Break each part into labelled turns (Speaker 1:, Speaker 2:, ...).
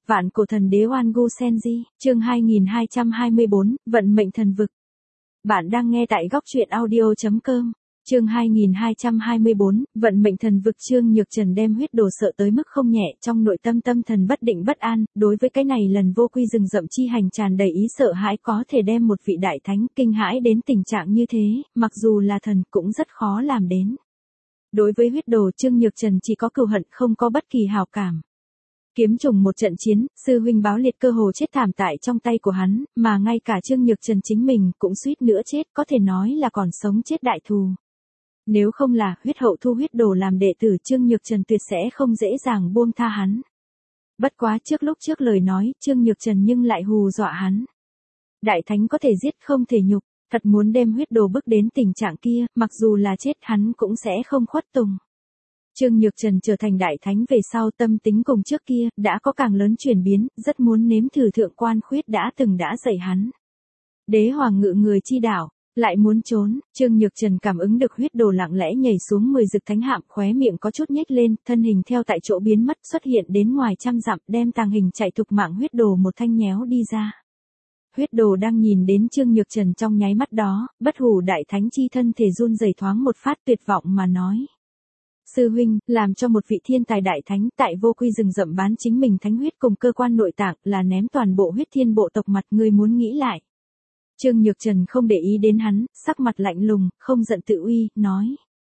Speaker 1: Vạn cổ thần đế Oan Gu Senji, chương 2224, vận mệnh thần vực. Bạn đang nghe tại góc truyện audio.com. Chương 2224, vận mệnh thần vực. Trương Nhược Trần đem huyết đồ sợ tới mức không nhẹ, trong nội tâm tâm thần bất định bất an, đối với cái này lần vô quy rừng rậm chi hành tràn đầy ý sợ hãi, có thể đem một vị đại thánh kinh hãi đến tình trạng như thế, mặc dù là thần cũng rất khó làm đến. Đối với huyết đồ, Trương Nhược Trần chỉ có cừu hận, không có bất kỳ hảo cảm. Kiếm trùng một trận chiến, sư huynh Báo Liệt cơ hồ chết thảm tại trong tay của hắn, mà ngay cả Trương Nhược Trần chính mình cũng suýt nữa chết, có thể nói là còn sống chết đại thù. Nếu không là huyết hậu thu huyết đồ làm đệ tử, Trương Nhược Trần tuyệt sẽ không dễ dàng buông tha hắn. Bất quá lúc trước lời nói, Trương Nhược Trần nhưng lại hù dọa hắn. Đại thánh có thể giết không thể nhục, thật muốn đem huyết đồ bước đến tình trạng kia, mặc dù là chết hắn cũng sẽ không khuất tùng. Trương Nhược Trần trở thành đại thánh về sau, tâm tính cùng trước kia đã có càng lớn chuyển biến, rất muốn nếm thử thượng quan khuyết đã dạy hắn. Đế hoàng ngự người chi đảo, lại muốn trốn. Trương Nhược Trần cảm ứng được huyết đồ lặng lẽ nhảy xuống 10 dực thánh hạm, khóe miệng có chút nhếch lên, thân hình theo tại chỗ biến mất, xuất hiện đến ngoài trăm dặm, đem tàng hình chạy thục mạng huyết đồ một thanh nhéo đi ra. Huyết đồ đang nhìn đến Trương Nhược Trần trong nháy mắt đó, bất hủ đại thánh chi thân thể run rẩy thoáng một phát, tuyệt vọng mà nói. Sư huynh, làm cho một vị thiên tài đại thánh tại vô quy rừng rậm bán chính mình thánh huyết cùng cơ quan nội tạng, là ném toàn bộ huyết thiên bộ tộc mặt, ngươi muốn nghĩ lại. Trương Nhược Trần không để ý đến hắn, sắc mặt lạnh lùng, không giận tự uy, nói.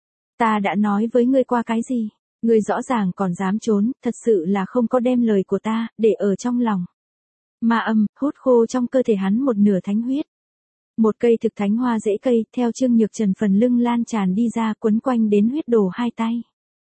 Speaker 1: Ta đã nói với ngươi qua cái gì? Ngươi rõ ràng còn dám trốn, thật sự là không có đem lời của ta để ở trong lòng. Ma âm, hút khô trong cơ thể hắn một nửa thánh huyết. Một cây thực thánh hoa rễ cây, theo Trương Nhược Trần phần lưng lan tràn đi ra, quấn quanh đến huyết đồ hai tay.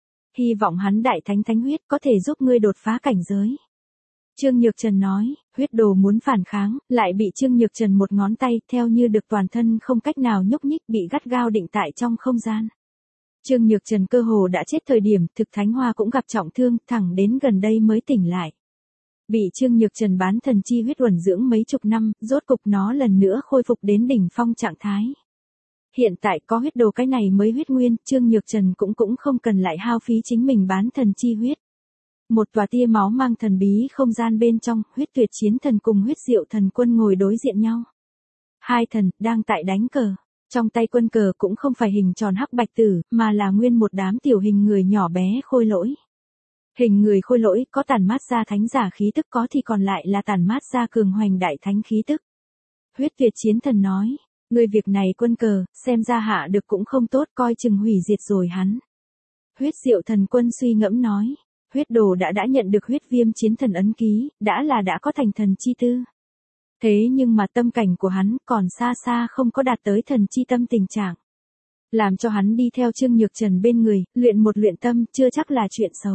Speaker 1: Hy vọng hắn đại thánh thánh huyết có thể giúp ngươi đột phá cảnh giới. Trương Nhược Trần nói, huyết đồ muốn phản kháng, lại bị Trương Nhược Trần một ngón tay, theo như được toàn thân không cách nào nhúc nhích, bị gắt gao định tại trong không gian. Trương Nhược Trần cơ hồ đã chết thời điểm, thực thánh hoa cũng gặp trọng thương, thẳng đến gần đây mới tỉnh lại. Bị Trương Nhược Trần bán thần chi huyết uẩn dưỡng mấy chục năm, rốt cục nó lần nữa khôi phục đến đỉnh phong trạng thái. Hiện tại có huyết đồ cái này mới huyết nguyên, Trương Nhược Trần cũng không cần lại hao phí chính mình bán thần chi huyết. Một tòa tia máu mang thần bí không gian bên trong, huyết tuyệt chiến thần cùng huyết diệu thần quân ngồi đối diện nhau. Hai thần, đang tại đánh cờ. Trong tay quân cờ cũng không phải hình tròn hắc bạch tử, mà là nguyên một đám tiểu hình người nhỏ bé khôi lỗi. Hình người khôi lỗi có tản mát ra thánh giả khí tức, có thì còn lại là tản mát ra cường hoành đại thánh khí tức. Huyết tuyệt chiến thần nói, ngươi việc này quân cờ, xem ra hạ được cũng không tốt, coi chừng hủy diệt rồi hắn. Huyết diệu thần quân suy ngẫm nói, huyết đồ đã nhận được huyết viêm chiến thần ấn ký, đã có thành thần chi tư. Thế nhưng mà tâm cảnh của hắn còn xa xa không có đạt tới thần chi tâm tình trạng. Làm cho hắn đi theo Trương Nhược Trần bên người, luyện tâm, chưa chắc là chuyện xấu.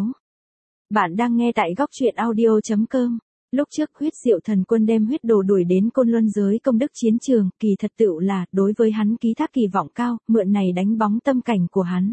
Speaker 1: Bạn đang nghe tại góc truyện audio.com. Lúc trước huyết diệu thần quân đem huyết đồ đuổi đến Côn Luân giới công đức chiến trường, kỳ thật tựu là đối với hắn ký thác kỳ vọng cao, mượn này đánh bóng tâm cảnh của hắn.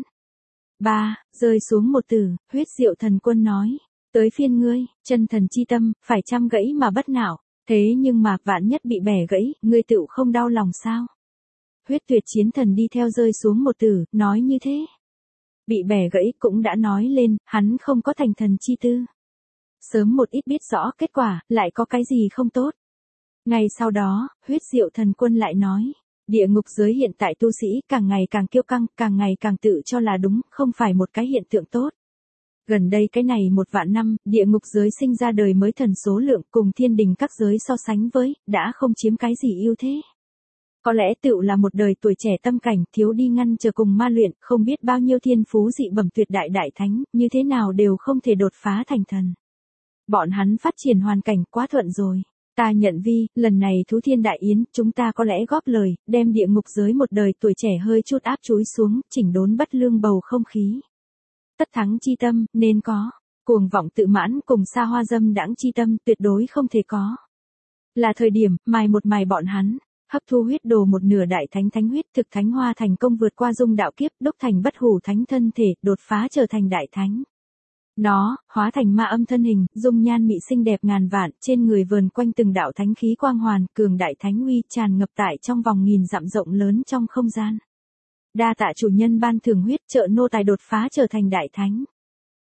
Speaker 1: Rơi xuống một từ, huyết diệu thần quân nói, tới phiên ngươi, chân thần chi tâm, phải chăm gãy mà bất não, thế nhưng mà vạn nhất bị bẻ gãy, ngươi tựu không đau lòng sao? Huyết tuyệt chiến thần đi theo rơi xuống một từ, nói như thế. Bị bẻ gãy cũng đã nói lên, hắn không có thành thần chi tư. Sớm một ít biết rõ kết quả, lại có cái gì không tốt. Ngày sau đó, huyết diệu thần quân lại nói, địa ngục giới hiện tại tu sĩ càng ngày càng kiêu căng, càng ngày càng tự cho là đúng, không phải một cái hiện tượng tốt. Gần đây cái này 1 vạn năm, địa ngục giới sinh ra đời mới thần số lượng cùng thiên đình các giới so sánh với, đã không chiếm cái gì ưu thế. Có lẽ tựu là một đời tuổi trẻ tâm cảnh, thiếu đi ngăn chờ cùng ma luyện, không biết bao nhiêu thiên phú dị bẩm tuyệt đại đại thánh, như thế nào đều không thể đột phá thành thần. Bọn hắn phát triển hoàn cảnh quá thuận rồi. Ta nhận vi, lần này thú thiên đại yến, chúng ta có lẽ góp lời, đem địa ngục giới một đời tuổi trẻ hơi chút áp chúi xuống, chỉnh đốn bất lương bầu không khí. Tất thắng chi tâm, nên có. Cuồng vọng tự mãn cùng xa hoa dâm đãng chi tâm, tuyệt đối không thể có. Là thời điểm, mài bọn hắn. Hấp thu huyết đồ một nửa đại thánh huyết, thực thánh hoa thành công vượt qua dung đạo kiếp, đúc thành bất hủ thánh thân thể, đột phá trở thành đại thánh. Nó, hóa thành ma âm thân hình, dung nhan mị xinh đẹp ngàn vạn, trên người vờn quanh từng đạo thánh khí quang hoàn, cường đại thánh uy tràn ngập tại trong vòng 1000 dặm rộng lớn trong không gian. Đa tạ chủ nhân ban thưởng huyết, trợ nô tài đột phá trở thành đại thánh.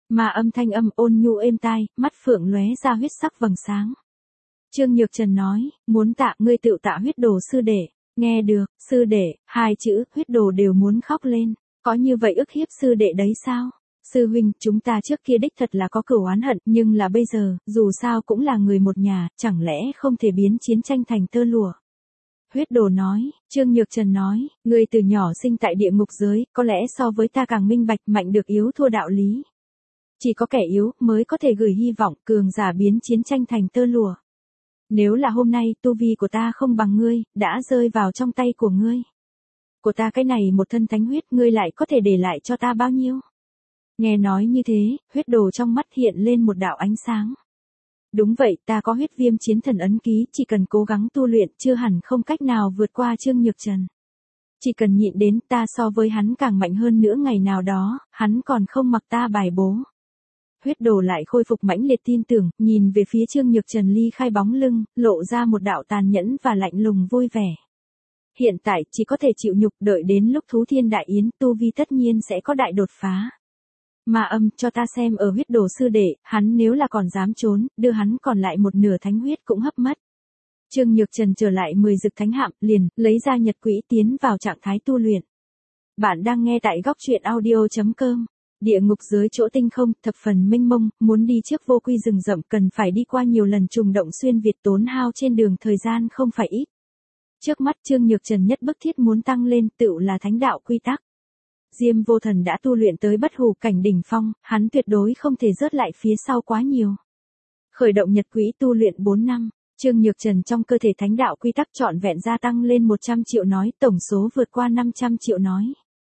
Speaker 1: Mà âm thanh âm ôn nhu êm tai, mắt phượng lóe ra huyết sắc vầng sáng. Trương Nhược Trần nói, muốn tạ ngươi tựu tạ huyết đồ sư đệ. Nghe được, sư đệ, hai chữ, huyết đồ đều muốn khóc lên. Có như vậy ức hiếp sư đệ đấy sao? Sư huynh, chúng ta trước kia đích thật là có cửu oán hận, nhưng là bây giờ, dù sao cũng là người một nhà, chẳng lẽ không thể biến chiến tranh thành tơ lụa. Huyết đồ nói, Trương Nhược Trần nói, ngươi từ nhỏ sinh tại địa ngục giới, có lẽ so với ta càng minh bạch mạnh được yếu thua đạo lý. Chỉ có kẻ yếu mới có thể gửi hy vọng cường giả biến chiến tranh thành tơ lụa. Nếu là hôm nay tu vi của ta không bằng ngươi, đã rơi vào trong tay của ngươi. Của ta cái này một thân thánh huyết ngươi lại có thể để lại cho ta bao nhiêu? Nghe nói như thế, huyết đồ trong mắt hiện lên một đạo ánh sáng. Đúng vậy, ta có huyết viêm chiến thần ấn ký, chỉ cần cố gắng tu luyện chưa hẳn không cách nào vượt qua Trương Nhược Trần. Chỉ cần nhịn đến ta so với hắn càng mạnh hơn nữa ngày nào đó, hắn còn không mặc ta bài bố. Huyết đồ lại khôi phục mãnh liệt tin tưởng, nhìn về phía Trương Nhược Trần ly khai bóng lưng, lộ ra một đạo tàn nhẫn và lạnh lùng vui vẻ. Hiện tại chỉ có thể chịu nhục, đợi đến lúc thú thiên đại yến tu vi tất nhiên sẽ có đại đột phá. Mà âm cho ta xem ở huyết đồ sư đệ, hắn nếu là còn dám trốn, đưa hắn còn lại một nửa thánh huyết cũng hấp mất. Trương Nhược Trần trở lại 10 dực thánh hạm, liền, lấy ra nhật quỹ tiến vào trạng thái tu luyện. Bạn đang nghe tại góc truyện audio.com. Địa ngục dưới chỗ tinh không, thập phần mênh mông, muốn đi trước vô quy rừng rậm cần phải đi qua nhiều lần trùng động xuyên Việt tốn hao trên đường thời gian không phải ít. Trước mắt Trương Nhược Trần nhất bức thiết muốn tăng lên tựu là thánh đạo quy tắc. Diêm Vô Thần đã tu luyện tới bất hủ cảnh đỉnh phong, hắn tuyệt đối không thể rớt lại phía sau quá nhiều. Khởi động nhật quỹ tu luyện 4 năm, Trương Nhược Trần trong cơ thể thánh đạo quy tắc trọn vẹn gia tăng lên 100 triệu nói, tổng số vượt qua 500 triệu nói.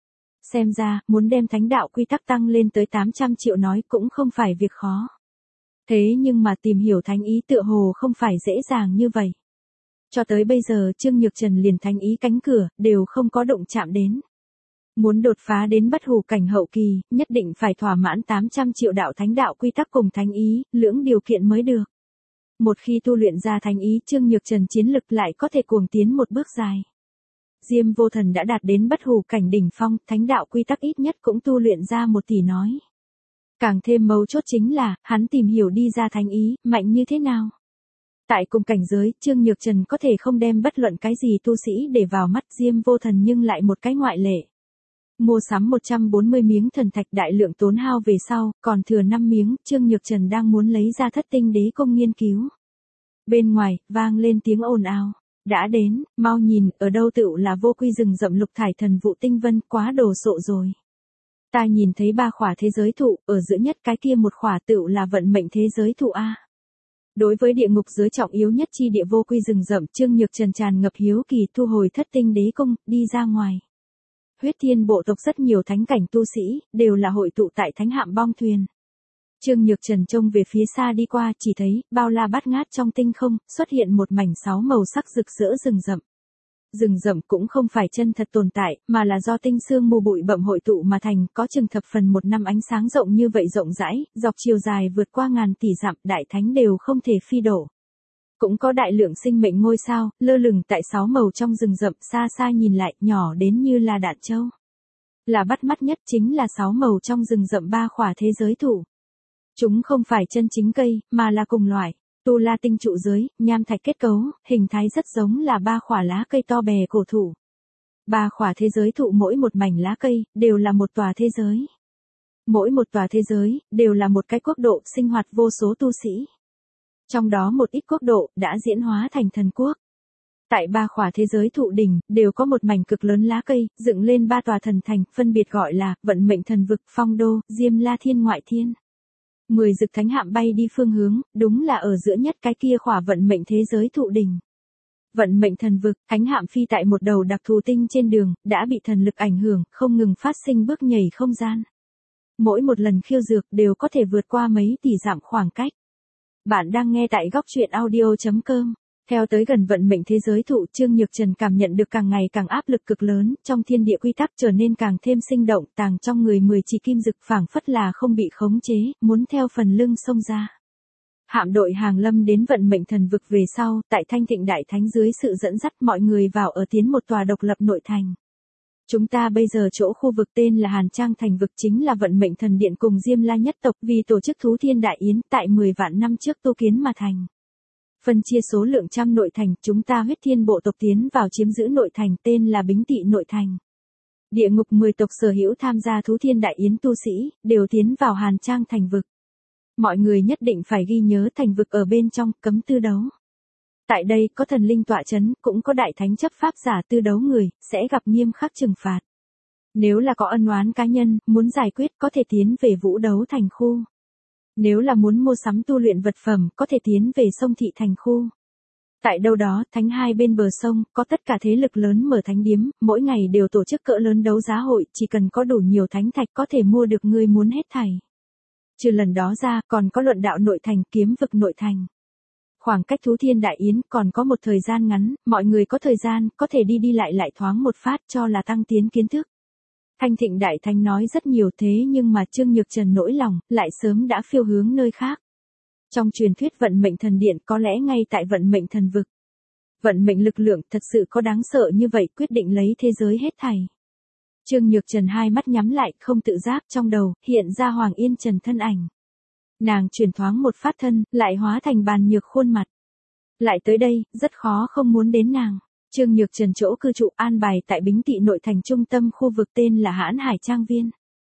Speaker 1: Xem ra, muốn đem thánh đạo quy tắc tăng lên tới 800 triệu nói cũng không phải việc khó. Thế nhưng mà tìm hiểu thánh ý tựa hồ không phải dễ dàng như vậy. Cho tới bây giờ Trương Nhược Trần liền thánh ý cánh cửa, đều không có động chạm đến. Muốn đột phá đến bất hủ cảnh hậu kỳ, nhất định phải thỏa mãn 800 triệu đạo thánh đạo quy tắc cùng thánh ý, lưỡng điều kiện mới được. Một khi tu luyện ra thánh ý, Trương Nhược Trần chiến lực lại có thể cuồng tiến một bước dài. Diêm Vô Thần đã đạt đến bất hủ cảnh đỉnh phong, thánh đạo quy tắc ít nhất cũng tu luyện ra 1 tỷ nói. Càng thêm mấu chốt chính là, hắn tìm hiểu đi ra thánh ý, mạnh như thế nào. Tại cùng cảnh giới, Trương Nhược Trần có thể không đem bất luận cái gì tu sĩ để vào mắt, Diêm Vô Thần nhưng lại một cái ngoại lệ. Mua sắm 140 miếng thần thạch đại lượng tốn hao về sau, còn thừa 5 miếng, Trương Nhược Trần đang muốn lấy ra thất tinh đế công nghiên cứu. Bên ngoài, vang lên tiếng ồn ào. Đã đến, mau nhìn, ở đâu tựu là vô quy rừng rậm lục thải thần vụ tinh vân, quá đồ sộ rồi. Ta nhìn thấy 3 khỏa thế giới thụ, ở giữa nhất cái kia một khỏa tựu là vận mệnh thế giới thụ A. Đối với địa ngục giới trọng yếu nhất chi địa vô quy rừng rậm, Trương Nhược Trần tràn ngập hiếu kỳ thu hồi thất tinh đế công, đi ra ngoài. Huyết Thiên bộ tộc rất nhiều thánh cảnh tu sĩ, đều là hội tụ tại thánh hạm bong thuyền. Trương Nhược Trần trông về phía xa đi qua, chỉ thấy, bao la bát ngát trong tinh không, xuất hiện một mảnh 6 màu sắc rực rỡ rừng rậm. Rừng rậm cũng không phải chân thật tồn tại, mà là do tinh sương mù bụi bậm hội tụ mà thành, có chừng thập phần 1 năm ánh sáng rộng như vậy rộng rãi, dọc chiều dài vượt qua ngàn tỷ dặm, đại thánh đều không thể phi đổ. Cũng có đại lượng sinh mệnh ngôi sao, lơ lửng tại 6 màu trong rừng rậm, xa xa nhìn lại, nhỏ đến như là đạn châu. Là bắt mắt nhất chính là 6 màu trong rừng rậm 3 khỏa thế giới thụ. Chúng không phải chân chính cây, mà là cùng loại, tu la tinh trụ giới, nham thạch kết cấu, hình thái rất giống là 3 khỏa lá cây to bè cổ thụ. 3 khỏa thế giới thụ mỗi một mảnh lá cây, đều là một tòa thế giới. Mỗi một tòa thế giới, đều là một cái quốc độ sinh hoạt vô số tu sĩ. Trong đó một ít quốc độ, đã diễn hóa thành thần quốc. Tại 3 khỏa thế giới thụ đỉnh, đều có một mảnh cực lớn lá cây, dựng lên 3 tòa thần thành, phân biệt gọi là, vận mệnh thần vực, phong đô, Diêm La Thiên ngoại thiên. 10 dực thánh hạm bay đi phương hướng, đúng là ở giữa nhất cái kia khỏa vận mệnh thế giới thụ đỉnh. Vận mệnh thần vực, thánh hạm phi tại một đầu đặc thù tinh trên đường, đã bị thần lực ảnh hưởng, không ngừng phát sinh bước nhảy không gian. Mỗi một lần khiêu dược đều có thể vượt qua mấy tỷ dặm khoảng cách. Bạn đang nghe tại góc truyện audio.com. Theo tới gần vận mệnh thế giới thụ, Trương Nhược Trần cảm nhận được càng ngày càng áp lực cực lớn, trong thiên địa quy tắc trở nên càng thêm sinh động, tàng trong người 10 chỉ kim dực phảng phất là không bị khống chế, muốn theo phần lưng xông ra. Hạm đội hàng lâm đến vận mệnh thần vực về sau, tại Thanh Thịnh Đại Thánh dưới sự dẫn dắt mọi người vào ở tiến một tòa độc lập nội thành. Chúng ta bây giờ chỗ khu vực tên là Hàn Trang Thành vực chính là vận mệnh thần điện cùng Diêm La nhất tộc vì tổ chức Thú Thiên Đại Yến tại 10 vạn năm trước tu kiến mà thành. Phân chia số lượng trăm nội thành, chúng ta huyết thiên bộ tộc tiến vào chiếm giữ nội thành tên là Bính Tỵ nội thành. Địa ngục 10 tộc sở hữu tham gia Thú Thiên Đại Yến tu sĩ, đều tiến vào Hàn Trang Thành vực. Mọi người nhất định phải ghi nhớ thành vực ở bên trong, cấm tư đấu. Tại đây có thần linh tọa chấn, cũng có đại thánh chấp pháp giả tư đấu người, sẽ gặp nghiêm khắc trừng phạt. Nếu là có ân oán cá nhân, muốn giải quyết có thể tiến về vũ đấu thành khu. Nếu là muốn mua sắm tu luyện vật phẩm, có thể tiến về sông thị thành khu. Tại đâu đó, thánh hai bên bờ sông, có tất cả thế lực lớn mở thánh điếm, mỗi ngày đều tổ chức cỡ lớn đấu giá hội, chỉ cần có đủ nhiều thánh thạch có thể mua được người muốn hết thảy. Trừ lần đó ra, còn có luận đạo nội thành, kiếm vực nội thành. Khoảng cách Thú Thiên Đại Yến còn có một thời gian ngắn, mọi người có thời gian, có thể đi lại thoáng một phát cho là tăng tiến kiến thức. Thanh Thịnh Đại Thánh nói rất nhiều thế nhưng mà Trương Nhược Trần nỗi lòng, lại sớm đã phiêu hướng nơi khác. Trong truyền thuyết vận mệnh thần điện có lẽ ngay tại vận mệnh thần vực. Vận mệnh lực lượng thật sự có đáng sợ như vậy quyết định lấy thế giới hết thảy. Trương Nhược Trần hai mắt nhắm lại không tự giác trong đầu, hiện ra Hoàng Yên Trần thân ảnh. Nàng chuyển thoáng một phát thân, lại hóa thành Bàn Nhược khuôn mặt. Lại tới đây, rất khó không muốn đến nàng. Trương Nhược Trần chỗ cư trụ an bài tại Bính Tỵ nội thành trung tâm khu vực tên là Hãn Hải Trang Viên.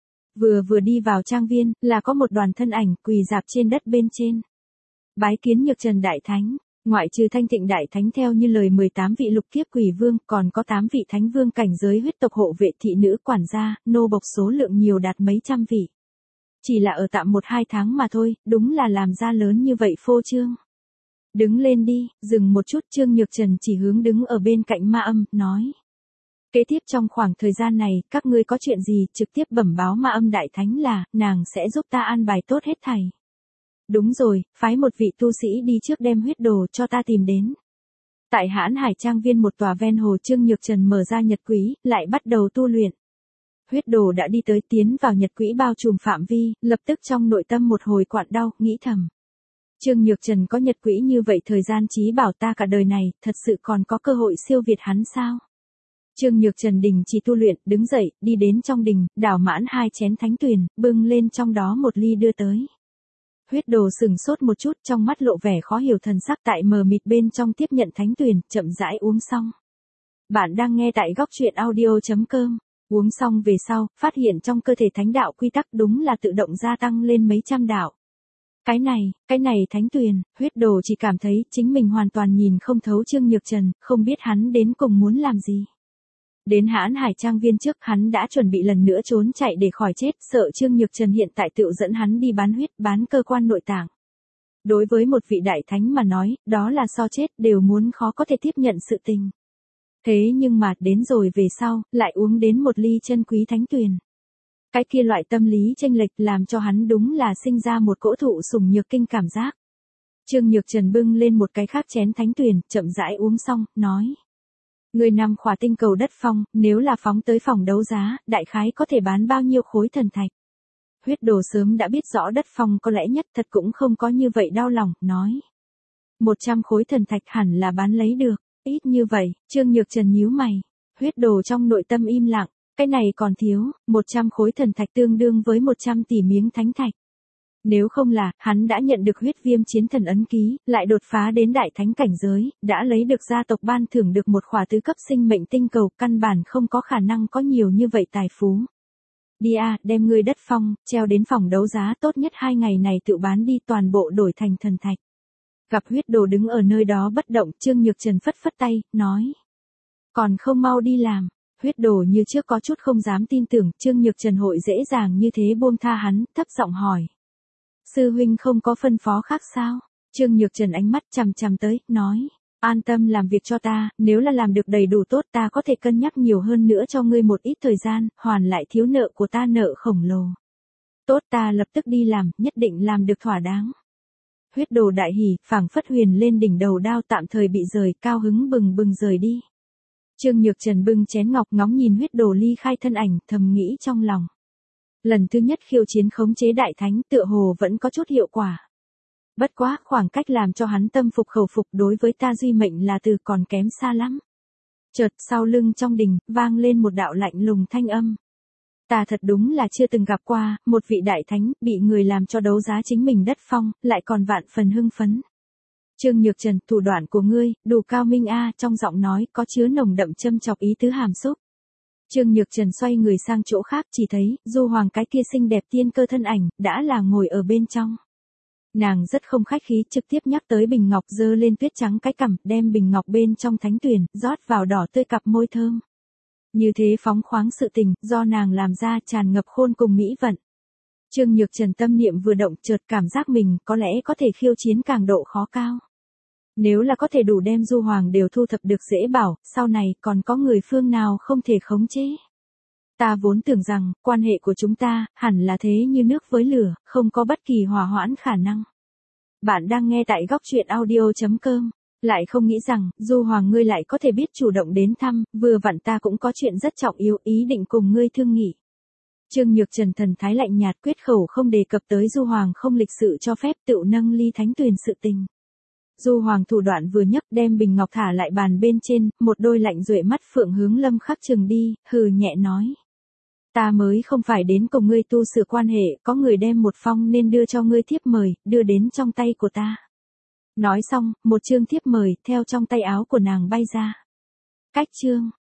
Speaker 1: Vừa đi vào trang viên, là có một đoàn thân ảnh quỳ rạp trên đất bên trên. Bái kiến Nhược Trần Đại Thánh, ngoại trừ Thanh Thịnh Đại Thánh theo như lời 18 vị lục kiếp quỷ vương, còn có 8 vị thánh vương cảnh giới huyết tộc hộ vệ thị nữ quản gia, nô bộc số lượng nhiều đạt mấy trăm vị. Chỉ là ở tạm 1-2 tháng mà thôi, đúng là làm ra lớn như vậy phô trương. Đứng lên đi, dừng một chút Trương Nhược Trần chỉ hướng đứng ở bên cạnh Ma Âm, nói. Kế tiếp trong khoảng thời gian này, các ngươi có chuyện gì, trực tiếp bẩm báo Ma Âm Đại Thánh là, nàng sẽ giúp ta an bài tốt hết thảy. Đúng rồi, phái một vị tu sĩ đi trước đem huyết đồ cho ta tìm đến. Tại Hãn Hải Trang Viên một tòa ven hồ Trương Nhược Trần mở ra nhật quỹ, lại bắt đầu tu luyện. Huyết đồ đã đi tới tiến vào nhật quỹ bao trùm phạm vi, lập tức trong nội tâm một hồi quặn đau, nghĩ thầm. Trương Nhược Trần có nhật quỹ như vậy thời gian chí bảo ta cả đời này, thật sự còn có cơ hội siêu việt hắn sao? Trương Nhược Trần đình chỉ tu luyện, đứng dậy, đi đến trong đình, đảo mãn 2 chén thánh tuyền, bưng lên trong đó một ly đưa tới. Huyết đồ sừng sốt một chút, trong mắt lộ vẻ khó hiểu thần sắc tại mờ mịt bên trong tiếp nhận thánh tuyền, chậm rãi uống xong. Bạn đang nghe tại góc truyện audio.com. Uống xong về sau, phát hiện trong cơ thể thánh đạo quy tắc đúng là tự động gia tăng lên mấy trăm đạo. Cái này thánh tuyền, huyết đồ chỉ cảm thấy chính mình hoàn toàn nhìn không thấu Trương Nhược Trần, không biết hắn đến cùng muốn làm gì. Đến Hãn Hải Trang Viên trước hắn đã chuẩn bị lần nữa trốn chạy để khỏi chết, sợ Trương Nhược Trần hiện tại tự dẫn hắn đi bán huyết, bán cơ quan nội tạng. Đối với một vị đại thánh mà nói, đó là so chết đều muốn khó có thể tiếp nhận sự tình. Thế nhưng mà đến rồi về sau, lại uống đến một ly chân quý thánh tuyền. Cái kia loại tâm lý chênh lệch làm cho hắn đúng là sinh ra một cỗ thụ sủng nhược kinh cảm giác. Trương Nhược Trần bưng lên một cái khác chén thánh tuyền, chậm rãi uống xong, nói. Người nằm khỏa tinh cầu đất phong, nếu là phóng tới phòng đấu giá, đại khái có thể bán bao nhiêu khối thần thạch. Huyết đồ sớm đã biết rõ đất phong có lẽ nhất thật cũng không có như vậy đau lòng, nói. 100 khối thần thạch hẳn là bán lấy được, ít như vậy, Trương Nhược Trần nhíu mày. Huyết đồ trong nội tâm im lặng, cái này còn thiếu, 100 khối thần thạch tương đương với 100 tỷ miếng thánh thạch. Nếu không là, hắn đã nhận được huyết viêm chiến thần ấn ký, lại đột phá đến đại thánh cảnh giới, đã lấy được gia tộc ban thưởng được một khỏa tứ cấp sinh mệnh tinh cầu, căn bản không có khả năng có nhiều như vậy tài phú. Đi a, đem ngươi đất phong, treo đến phòng đấu giá tốt nhất 2 ngày này tự bán đi toàn bộ đổi thành thần thạch. Gặp huyết đồ đứng ở nơi đó bất động, Trương Nhược Trần phất phất tay, nói. Còn không mau đi làm. Huyết đồ như trước có chút không dám tin tưởng, Trương Nhược Trần hội dễ dàng như thế buông tha hắn, thấp giọng hỏi. Sư huynh không có phân phó khác sao? Trương Nhược Trần ánh mắt chằm chằm tới, nói. An tâm làm việc cho ta, nếu là làm được đầy đủ tốt ta có thể cân nhắc nhiều hơn nữa cho ngươi một ít thời gian, hoàn lại thiếu nợ của ta nợ khổng lồ. Tốt, ta lập tức đi làm, nhất định làm được thỏa đáng. Huyết đồ đại hỉ, phảng phất huyền lên đỉnh đầu đao tạm thời bị rời, cao hứng bừng bừng rời đi. Trương Nhược Trần bưng chén ngọc ngóng nhìn huyết đồ ly khai thân ảnh, thầm nghĩ trong lòng. Lần thứ nhất khiêu chiến khống chế đại thánh tựa hồ vẫn có chút hiệu quả. Bất quá, khoảng cách làm cho hắn tâm phục khẩu phục đối với ta duy mệnh là từ còn kém xa lắm. Chợt sau lưng trong đình, vang lên một đạo lạnh lùng thanh âm. Ta thật đúng là chưa từng gặp qua, một vị đại thánh, bị người làm cho đấu giá chính mình đất phong, lại còn vạn phần hưng phấn. Trương Nhược Trần, thủ đoạn của ngươi, đủ cao minh a, trong giọng nói, có chứa nồng đậm châm chọc ý tứ hàm xúc. Trương Nhược Trần xoay người sang chỗ khác, chỉ thấy, Du Hoàng cái kia xinh đẹp tiên cơ thân ảnh, đã là ngồi ở bên trong. Nàng rất không khách khí, trực tiếp nhắc tới bình ngọc, giơ lên tuyết trắng cái cằm, đem bình ngọc bên trong thánh tuyển, rót vào đỏ tươi cặp môi thơm. Như thế phóng khoáng sự tình, do nàng làm ra tràn ngập khôn cùng mỹ vận. Trương Nhược Trần tâm niệm vừa động, chợt cảm giác mình có lẽ có thể khiêu chiến càng độ khó cao. Nếu là có thể đủ đem Du Hoàng đều thu thập được dễ bảo, sau này còn có người phương nào không thể khống chế. Ta vốn tưởng rằng, quan hệ của chúng ta, hẳn là thế như nước với lửa, không có bất kỳ hòa hoãn khả năng. Bạn đang nghe tại góc truyện audio.com. Lại không nghĩ rằng, Du Hoàng ngươi lại có thể biết chủ động đến thăm, vừa vặn ta cũng có chuyện rất trọng yếu, ý định cùng ngươi thương nghị. Trương Nhược Trần thần thái lạnh nhạt, quyết khẩu không đề cập tới Du Hoàng không lịch sự cho phép tự nâng ly thánh tuyền sự tình. Du Hoàng thủ đoạn vừa nhấc, đem bình ngọc thả lại bàn bên trên, một đôi lạnh duệ mắt phượng hướng Lâm Khắc Trừng đi, hừ nhẹ nói. Ta mới không phải đến cùng ngươi tu sửa quan hệ, có người đem một phong nên đưa cho ngươi thiếp mời, đưa đến trong tay của ta. Nói xong, một chương thiếp mời, theo trong tay áo của nàng bay ra. Cách chương.